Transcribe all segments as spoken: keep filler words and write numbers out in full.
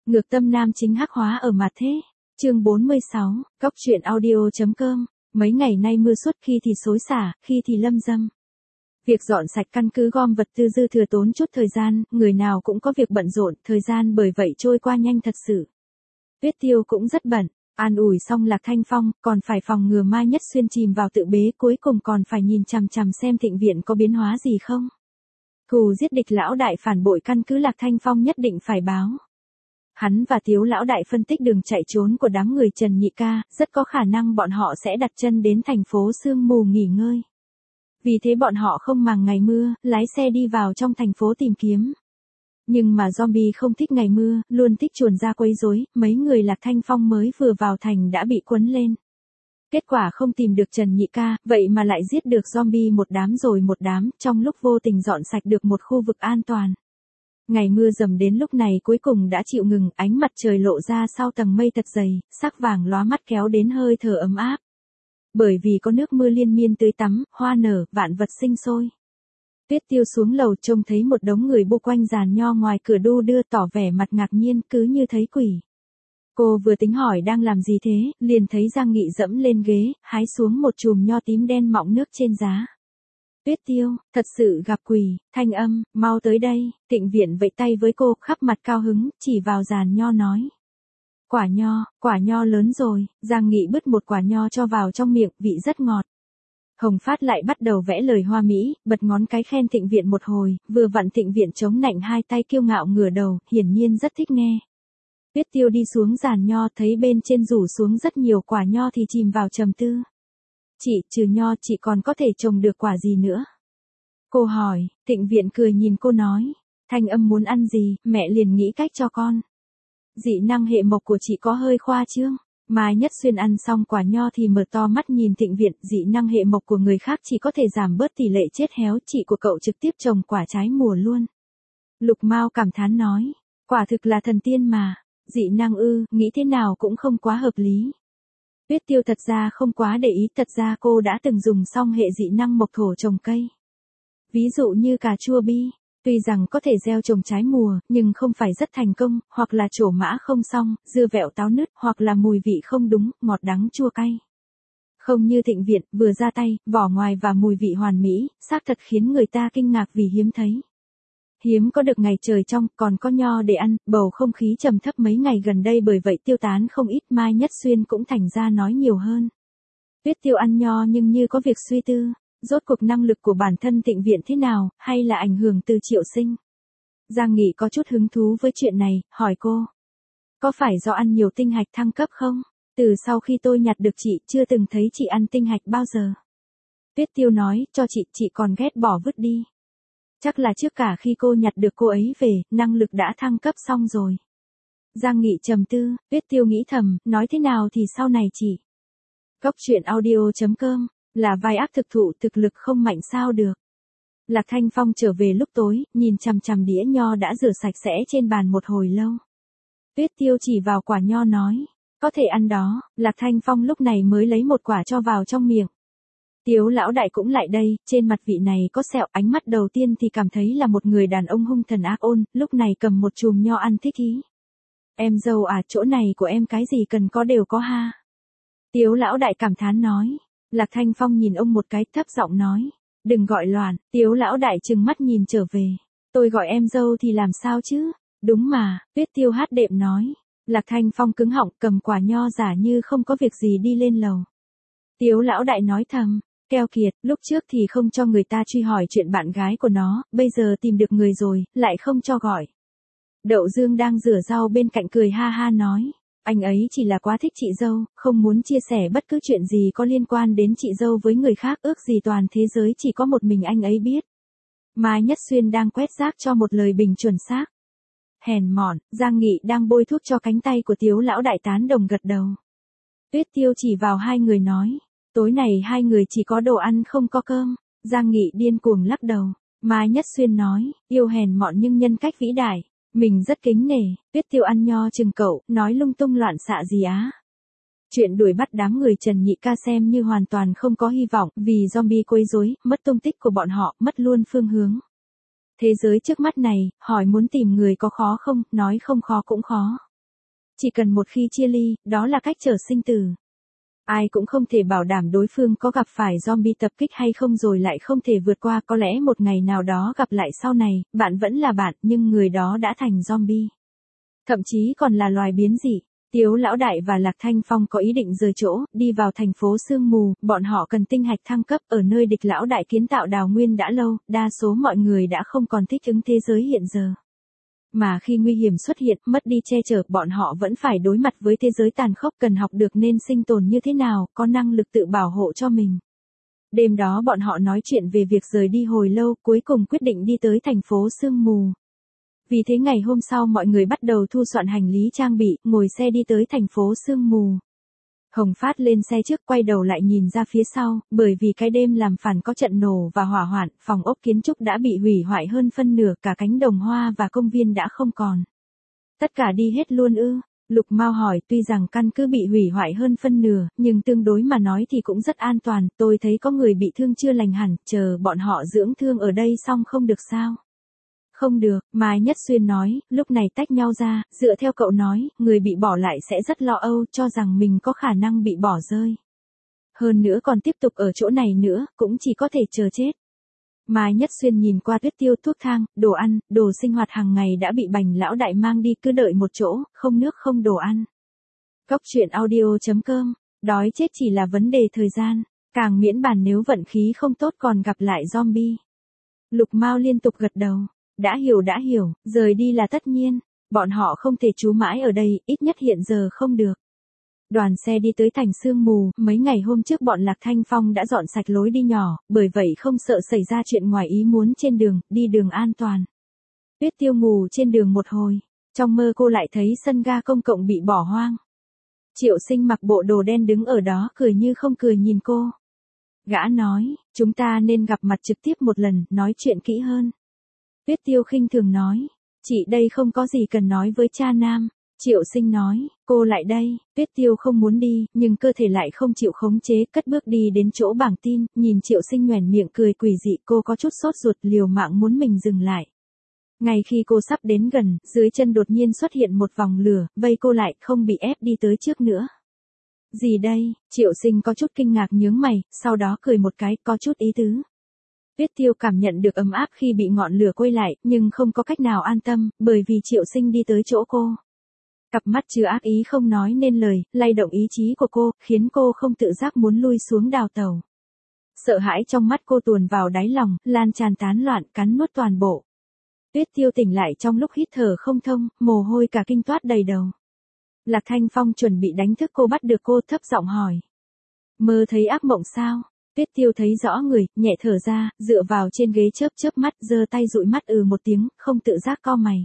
Ngược tâm nam chính hắc hóa ở mặt thế. Chương bốn mươi sáu, Cóc truyện audio.com. Mấy ngày nay mưa suốt, khi thì xối xả, khi thì lâm dâm. Việc dọn sạch căn cứ gom vật tư dư thừa tốn chút thời gian, người nào cũng có việc bận rộn, thời gian bởi vậy trôi qua nhanh thật sự. Tuyết Tiêu cũng rất bận, an ủi xong Lạc Thanh Phong, còn phải phòng ngừa Mai Nhất Xuyên chìm vào tự bế, cuối cùng còn phải nhìn chằm chằm xem Thịnh Viện có biến hóa gì không. Thù giết địch lão đại phản bội căn cứ Lạc Thanh Phong nhất định phải báo. Hắn và Tiếu lão đại phân tích đường chạy trốn của đám người Trần Nhị Ca, rất có khả năng bọn họ sẽ đặt chân đến thành phố Sương Mù nghỉ ngơi. Vì thế bọn họ không màng ngày mưa, lái xe đi vào trong thành phố tìm kiếm. Nhưng mà zombie không thích ngày mưa, luôn thích chuồn ra quấy rối, mấy người Lạc Thanh Phong mới vừa vào thành đã bị quấn lên. Kết quả không tìm được Trần Nhị Ca, vậy mà lại giết được zombie một đám rồi một đám, trong lúc vô tình dọn sạch được một khu vực an toàn. Ngày mưa dầm đến lúc này cuối cùng đã chịu ngừng, ánh mặt trời lộ ra sau tầng mây thật dày, sắc vàng lóa mắt kéo đến hơi thở ấm áp. Bởi vì có nước mưa liên miên tưới tắm, hoa nở, vạn vật sinh sôi. Tuyết Tiêu xuống lầu trông thấy một đống người bu quanh giàn nho ngoài cửa đu đưa tỏ vẻ mặt ngạc nhiên, cứ như thấy quỷ. Cô vừa tính hỏi đang làm gì thế, liền thấy Giang Nghị dẫm lên ghế, hái xuống một chùm nho tím đen mọng nước trên giá. Tuyết Tiêu, thật sự gặp quỷ, Thanh Âm, mau tới đây. Thịnh Viện vẫy tay với cô, khắp mặt cao hứng, chỉ vào giàn nho nói. Quả nho, quả nho lớn rồi. Giang Nghị bứt một quả nho cho vào trong miệng, vị rất ngọt. Hồng Phát lại bắt đầu vẽ lời hoa mỹ, bật ngón cái khen Thịnh Viện một hồi, vừa vặn Thịnh Viện chống nạnh hai tay kiêu ngạo ngửa đầu, hiển nhiên rất thích nghe. Tuyết Tiêu đi xuống giàn nho, thấy bên trên rủ xuống rất nhiều quả nho thì chìm vào trầm tư. Chị, trừ nho, chị còn có thể trồng được quả gì nữa? Cô hỏi, Thịnh Viện cười nhìn cô nói. Thanh Âm muốn ăn gì, mẹ liền nghĩ cách cho con. Dị năng hệ mộc của chị có hơi khoa trương. Mai Nhất Xuyên ăn xong quả nho thì mở to mắt nhìn Thịnh Viện, dị năng hệ mộc của người khác chỉ có thể giảm bớt tỷ lệ chết héo, chị của cậu trực tiếp trồng quả trái mùa luôn. Lục Mao cảm thán nói, quả thực là thần tiên mà, dị năng ư, nghĩ thế nào cũng không quá hợp lý. Tuyết Tiêu thật ra không quá để ý, thật ra cô đã từng dùng xong hệ dị năng mộc thổ trồng cây. Ví dụ như cà chua bi, tuy rằng có thể gieo trồng trái mùa, nhưng không phải rất thành công, hoặc là trổ mã không xong, dưa vẹo táo nứt, hoặc là mùi vị không đúng, ngọt đắng chua cay. Không như Thịnh Viện, vừa ra tay, vỏ ngoài và mùi vị hoàn mỹ, xác thật khiến người ta kinh ngạc vì hiếm thấy. Hiếm có được ngày trời trong, còn có nho để ăn, bầu không khí trầm thấp mấy ngày gần đây bởi vậy tiêu tán không ít, Mai Nhất Xuyên cũng thành ra nói nhiều hơn. Tuyết Tiêu ăn nho nhưng như có việc suy tư, rốt cuộc năng lực của bản thân Thịnh Viện thế nào, hay là ảnh hưởng từ Triệu Sinh. Giang Nghị có chút hứng thú với chuyện này, hỏi cô. Có phải do ăn nhiều tinh hạch thăng cấp không? Từ sau khi tôi nhặt được chị, chưa từng thấy chị ăn tinh hạch bao giờ. Tuyết Tiêu nói, cho chị, chị còn ghét bỏ vứt đi. Chắc là trước cả khi cô nhặt được cô ấy về, năng lực đã thăng cấp xong rồi. Giang Nghị trầm tư, Tuyết Tiêu nghĩ thầm, nói thế nào thì sau này chị. Cóc truyện audio.com, là vai ác thực thụ, thực lực không mạnh sao được. Lạc Thanh Phong trở về lúc tối, nhìn chằm chằm đĩa nho đã rửa sạch sẽ trên bàn một hồi lâu. Tuyết Tiêu chỉ vào quả nho nói, có thể ăn đó. Lạc Thanh Phong lúc này mới lấy một quả cho vào trong miệng. Tiếu lão đại cũng lại đây, trên mặt vị này có sẹo, ánh mắt đầu tiên thì cảm thấy là một người đàn ông hung thần ác ôn, lúc này cầm một chùm nho ăn thích ý. Em dâu à, chỗ này của em cái gì cần có đều có ha. Tiếu lão đại cảm thán nói. Lạc Thanh Phong nhìn ông một cái, thấp giọng nói, đừng gọi loạn. Tiếu lão đại trừng mắt nhìn trở về, tôi gọi em dâu thì làm sao chứ? Đúng mà, Tuyết Tiêu hát đệm nói. Lạc Thanh Phong cứng họng, cầm quả nho giả như không có việc gì đi lên lầu. Tiếu lão đại nói thầm, keo kiệt, lúc trước thì không cho người ta truy hỏi chuyện bạn gái của nó, bây giờ tìm được người rồi, lại không cho gọi. Đậu Dương đang rửa rau bên cạnh cười ha ha nói, anh ấy chỉ là quá thích chị dâu, không muốn chia sẻ bất cứ chuyện gì có liên quan đến chị dâu với người khác, ước gì toàn thế giới chỉ có một mình anh ấy biết. Mai Nhất Xuyên đang quét rác cho một lời bình chuẩn xác. Hèn mọn, Giang Nghị đang bôi thuốc cho cánh tay của Tiếu lão đại tán đồng gật đầu. Tuyết Tiêu chỉ vào hai người nói, tối này hai người chỉ có đồ ăn không có cơm. Giang Nghị điên cuồng lắc đầu. Mai Nhất Xuyên nói, yêu hèn mọn nhưng nhân cách vĩ đại. Mình rất kính nể. Tuyết Tiêu ăn nho chừng cậu, nói lung tung loạn xạ gì á. Chuyện đuổi bắt đám người Trần Nhị Ca xem như hoàn toàn không có hy vọng, vì zombie quấy rối, mất tung tích của bọn họ, mất luôn phương hướng. Thế giới trước mắt này, hỏi muốn tìm người có khó không, nói không khó cũng khó. Chỉ cần một khi chia ly, đó là cách trở sinh tử. Ai cũng không thể bảo đảm đối phương có gặp phải zombie tập kích hay không rồi lại không thể vượt qua, có lẽ một ngày nào đó gặp lại sau này, bạn vẫn là bạn, nhưng người đó đã thành zombie. Thậm chí còn là loài biến dị. Tiếu Lão Đại và Lạc Thanh Phong có ý định rời chỗ, đi vào thành phố sương mù, bọn họ cần tinh hạch thăng cấp ở nơi địch Lão Đại kiến tạo đào nguyên đã lâu, đa số mọi người đã không còn thích ứng thế giới hiện giờ. Mà khi nguy hiểm xuất hiện, mất đi che chở, bọn họ vẫn phải đối mặt với thế giới tàn khốc, cần học được nên sinh tồn như thế nào, có năng lực tự bảo hộ cho mình. Đêm đó bọn họ nói chuyện về việc rời đi hồi lâu, cuối cùng quyết định đi tới thành phố sương mù. Vì thế ngày hôm sau mọi người bắt đầu thu soạn hành lý trang bị, ngồi xe đi tới thành phố sương mù. Hồng Phát lên xe trước, quay đầu lại nhìn ra phía sau, bởi vì cái đêm làm phản có trận nổ và hỏa hoạn, phòng ốc kiến trúc đã bị hủy hoại hơn phân nửa, cả cánh đồng hoa và công viên đã không còn. Tất cả đi hết luôn ư? Lục Mao hỏi, tuy rằng căn cứ bị hủy hoại hơn phân nửa, nhưng tương đối mà nói thì cũng rất an toàn, tôi thấy có người bị thương chưa lành hẳn, chờ bọn họ dưỡng thương ở đây xong không được sao? Không được, Mai Nhất Xuyên nói, lúc này tách nhau ra, dựa theo cậu nói, người bị bỏ lại sẽ rất lo âu, cho rằng mình có khả năng bị bỏ rơi. Hơn nữa còn tiếp tục ở chỗ này nữa, cũng chỉ có thể chờ chết. Mai Nhất Xuyên nhìn qua Tuyết Tiêu, thuốc thang, đồ ăn, đồ sinh hoạt hàng ngày đã bị Bành Lão Đại mang đi, cứ đợi một chỗ, không nước không đồ ăn. Cóc truyện audio chấm com, đói chết chỉ là vấn đề thời gian, càng miễn bàn nếu vận khí không tốt còn gặp lại zombie. Lục Mao liên tục gật đầu. Đã hiểu đã hiểu, rời đi là tất nhiên, bọn họ không thể trú mãi ở đây, ít nhất hiện giờ không được. Đoàn xe đi tới thành sương mù, mấy ngày hôm trước bọn Lạc Thanh Phong đã dọn sạch lối đi nhỏ, bởi vậy không sợ xảy ra chuyện ngoài ý muốn trên đường, đi đường an toàn. Tuyết Tiêu ngủ trên đường một hồi, trong mơ cô lại thấy sân ga công cộng bị bỏ hoang. Triệu Sinh mặc bộ đồ đen đứng ở đó cười như không cười nhìn cô. Gã nói, chúng ta nên gặp mặt trực tiếp một lần, nói chuyện kỹ hơn. Tuyết Tiêu khinh thường nói, chị đây không có gì cần nói với cha nam. Triệu Sinh nói, cô lại đây. Tuyết Tiêu không muốn đi, nhưng cơ thể lại không chịu khống chế, cất bước đi đến chỗ bảng tin, nhìn Triệu Sinh nhoẻn miệng cười quỷ dị, cô có chút sốt ruột, liều mạng muốn mình dừng lại. Ngay khi cô sắp đến gần, dưới chân đột nhiên xuất hiện một vòng lửa, vây cô lại, không bị ép đi tới trước nữa. Gì đây? Triệu Sinh có chút kinh ngạc nhướng mày, sau đó cười một cái, có chút ý tứ. Tuyết Tiêu cảm nhận được ấm áp khi bị ngọn lửa quay lại, nhưng không có cách nào an tâm, bởi vì Triệu Sinh đi tới chỗ cô. Cặp mắt chứa ác ý không nói nên lời, lay động ý chí của cô, khiến cô không tự giác muốn lui xuống đào tẩu. Sợ hãi trong mắt cô tuồn vào đáy lòng, lan tràn tán loạn, cắn nuốt toàn bộ. Tuyết Tiêu tỉnh lại trong lúc hít thở không thông, mồ hôi cả kinh toát đầy đầu. Lạc Thanh Phong chuẩn bị đánh thức cô, bắt được cô, thấp giọng hỏi. Mơ thấy ác mộng sao? Tuyết Tiêu thấy rõ người, nhẹ thở ra, dựa vào trên ghế chớp chớp mắt, giơ tay dụi mắt ừ một tiếng, không tự giác cau mày.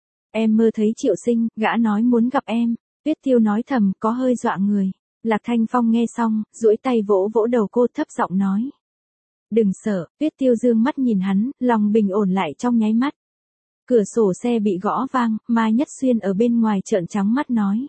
Em mơ thấy Triệu Sinh, gã nói muốn gặp em. Tuyết Tiêu nói thầm, có hơi dọa người. Lạc Thanh Phong nghe xong, duỗi tay vỗ vỗ đầu cô, thấp giọng nói. Đừng sợ. Tuyết Tiêu dương mắt nhìn hắn, lòng bình ổn lại trong nháy mắt. Cửa sổ xe bị gõ vang, Mai Nhất Xuyên ở bên ngoài trợn trắng mắt nói.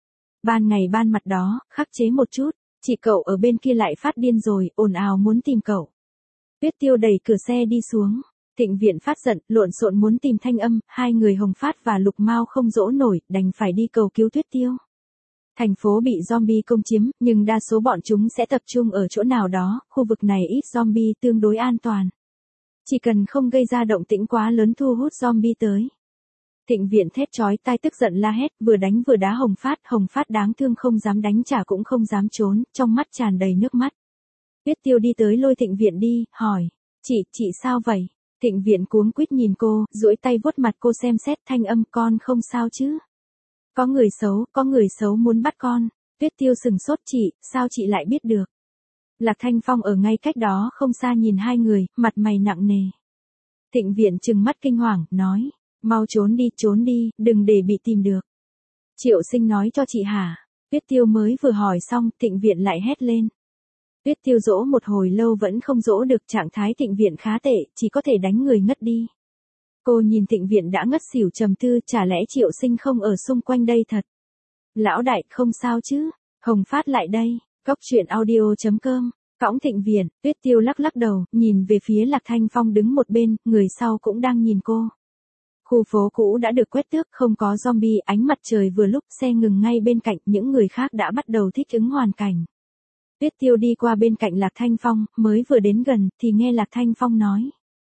Ban ngày ban mặt đó, khắc chế một chút. Chị cậu ở bên kia lại phát điên rồi, ồn ào muốn tìm cậu. Tuyết Tiêu đẩy cửa xe đi xuống. Thịnh Viện phát giận, lộn xộn muốn tìm Thanh Âm, hai người Hồng Phát và Lục Mao không dỗ nổi, đành phải đi cầu cứu Tuyết Tiêu. Thành phố bị zombie công chiếm, nhưng đa số bọn chúng sẽ tập trung ở chỗ nào đó, khu vực này ít zombie tương đối an toàn. Chỉ cần không gây ra động tĩnh quá lớn thu hút zombie tới. Thịnh Viện thét chói tai tức giận la hét, vừa đánh vừa đá Hồng Phát, Hồng Phát đáng thương không dám đánh trả cũng không dám trốn, trong mắt tràn đầy nước mắt. Tuyết Tiêu đi tới lôi Thịnh Viện đi, hỏi, chị, chị sao vậy? Thịnh Viện cuống quýt nhìn cô, duỗi tay vuốt mặt cô xem xét, Thanh Âm, con không sao chứ? Có người xấu, có người xấu muốn bắt con. Tuyết Tiêu sừng sốt, chị, sao chị lại biết được? Lạc Thanh Phong ở ngay cách đó không xa nhìn hai người, mặt mày nặng nề. Thịnh Viện trừng mắt kinh hoàng, nói, mau trốn đi, trốn đi, đừng để bị tìm được. Triệu Sinh nói cho chị hả? Tuyết Tiêu mới vừa hỏi xong, Thịnh Viện lại hét lên. Tuyết Tiêu dỗ một hồi lâu vẫn không dỗ được, trạng thái Thịnh Viện khá tệ, chỉ có thể đánh người ngất đi. Cô nhìn Thịnh Viện đã ngất xỉu trầm tư, chả lẽ Triệu Sinh không ở xung quanh đây thật? Lão đại, không sao chứ? Hồng Phát lại đây. Cóc truyện audio chấm com. Cõng Thịnh Viện, Tuyết Tiêu lắc lắc đầu, nhìn về phía Lạc Thanh Phong đứng một bên, người sau cũng đang nhìn cô. Khu phố cũ đã được quét tước, không có zombie, ánh mặt trời vừa lúc, xe ngừng ngay bên cạnh, những người khác đã bắt đầu thích ứng hoàn cảnh. Tuyết Tiêu đi qua bên cạnh Lạc Thanh Phong, mới vừa đến gần, thì nghe Lạc Thanh Phong nói.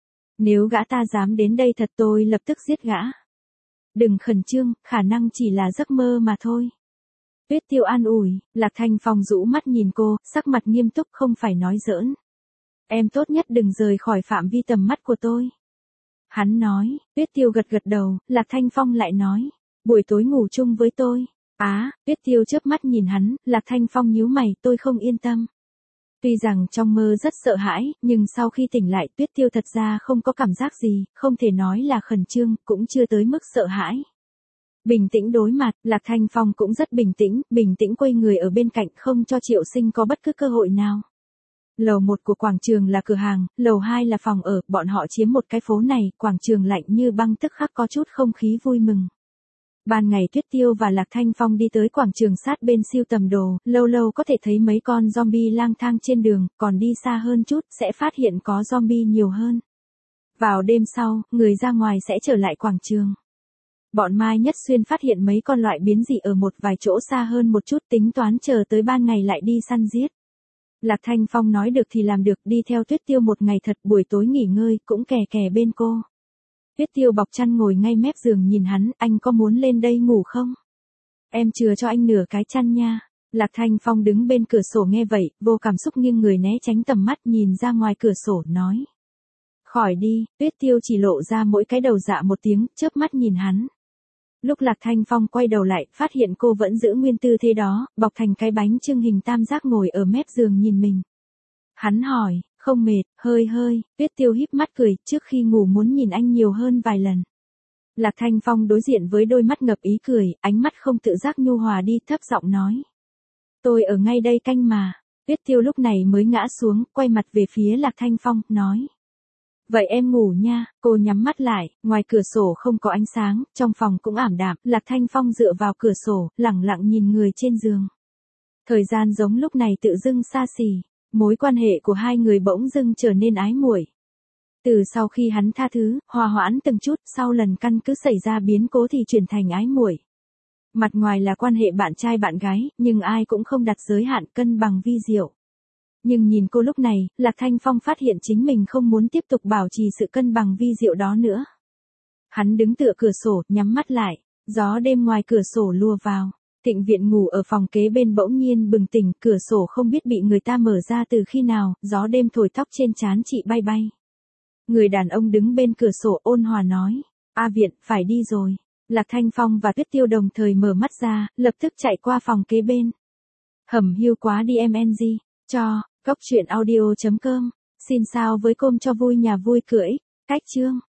Nếu gã ta dám đến đây thật tôi lập tức giết gã. Đừng khẩn trương, khả năng chỉ là giấc mơ mà thôi. Tuyết Tiêu an ủi, Lạc Thanh Phong rũ mắt nhìn cô, sắc mặt nghiêm túc không phải nói giỡn. Em tốt nhất đừng rời khỏi phạm vi tầm mắt của tôi. Hắn nói, Tuyết Tiêu gật gật đầu, Lạc Thanh Phong lại nói, buổi tối ngủ chung với tôi. Á, à, Tuyết Tiêu chớp mắt nhìn hắn, Lạc Thanh Phong nhíu mày, tôi không yên tâm. Tuy rằng trong mơ rất sợ hãi, nhưng sau khi tỉnh lại Tuyết Tiêu thật ra không có cảm giác gì, không thể nói là khẩn trương, cũng chưa tới mức sợ hãi. Bình tĩnh đối mặt, Lạc Thanh Phong cũng rất bình tĩnh, bình tĩnh quay người ở bên cạnh không cho Triệu Sinh có bất cứ cơ hội nào. Lầu một của quảng trường là cửa hàng, lầu hai là phòng ở, bọn họ chiếm một cái phố này, quảng trường lạnh như băng tức khắc có chút không khí vui mừng. Ban ngày Tuyết Tiêu và Lạc Thanh Phong đi tới quảng trường sát bên siêu tầm đồ, lâu lâu có thể thấy mấy con zombie lang thang trên đường, còn đi xa hơn chút sẽ phát hiện có zombie nhiều hơn. Vào đêm sau, người ra ngoài sẽ trở lại quảng trường. Bọn Mai Nhất Xuyên phát hiện mấy con loại biến dị ở một vài chỗ xa hơn một chút, tính toán chờ tới ban ngày lại đi săn giết. Lạc Thanh Phong nói được thì làm được, đi theo Tuyết Tiêu một ngày thật, buổi tối nghỉ ngơi cũng kè kè bên cô. Tuyết Tiêu bọc chăn ngồi ngay mép giường nhìn hắn, anh có muốn lên đây ngủ không? Em chừa cho anh nửa cái chăn nha. Lạc Thanh Phong đứng bên cửa sổ nghe vậy, vô cảm xúc nghiêng người né tránh tầm mắt nhìn ra ngoài cửa sổ nói. Khỏi đi, Tuyết Tiêu chỉ lộ ra mỗi cái đầu dạ một tiếng, chớp mắt nhìn hắn. Lúc Lạc Thanh Phong quay đầu lại, phát hiện cô vẫn giữ nguyên tư thế đó, bọc thành cái bánh chưng hình tam giác ngồi ở mép giường nhìn mình. Hắn hỏi, không mệt, hơi hơi, Tuyết Tiêu híp mắt cười, trước khi ngủ muốn nhìn anh nhiều hơn vài lần. Lạc Thanh Phong đối diện với đôi mắt ngập ý cười, ánh mắt không tự giác nhu hòa đi, thấp giọng nói. Tôi ở ngay đây canh mà. Tuyết Tiêu lúc này mới ngã xuống, quay mặt về phía Lạc Thanh Phong, nói. Vậy em ngủ nha, cô nhắm mắt lại, ngoài cửa sổ không có ánh sáng, trong phòng cũng ảm đạm, Lạc Thanh Phong dựa vào cửa sổ, lẳng lặng nhìn người trên giường. Thời gian giống lúc này tự dưng xa xỉ, mối quan hệ của hai người bỗng dưng trở nên ái muội. Từ sau khi hắn tha thứ, hòa hoãn từng chút, sau lần căn cứ xảy ra biến cố thì chuyển thành ái muội. Mặt ngoài là quan hệ bạn trai bạn gái, nhưng ai cũng không đặt giới hạn cân bằng vi diệu. Nhưng nhìn cô lúc này, Lạc Thanh Phong phát hiện chính mình không muốn tiếp tục bảo trì sự cân bằng vi diệu đó nữa. Hắn đứng tựa cửa sổ, nhắm mắt lại, gió đêm ngoài cửa sổ lùa vào. Thịnh Viện ngủ ở phòng kế bên bỗng nhiên bừng tỉnh, cửa sổ không biết bị người ta mở ra từ khi nào, gió đêm thổi tóc trên trán chị bay bay. Người đàn ông đứng bên cửa sổ ôn hòa nói, A Viện, phải đi rồi. Lạc Thanh Phong và Tuyết Tiêu đồng thời mở mắt ra, lập tức chạy qua phòng kế bên. Hầm hiu quá đi em en giê, cho, góc truyện audio chấm com, xin sao với com cho vui nhà vui cưỡi, cách chương.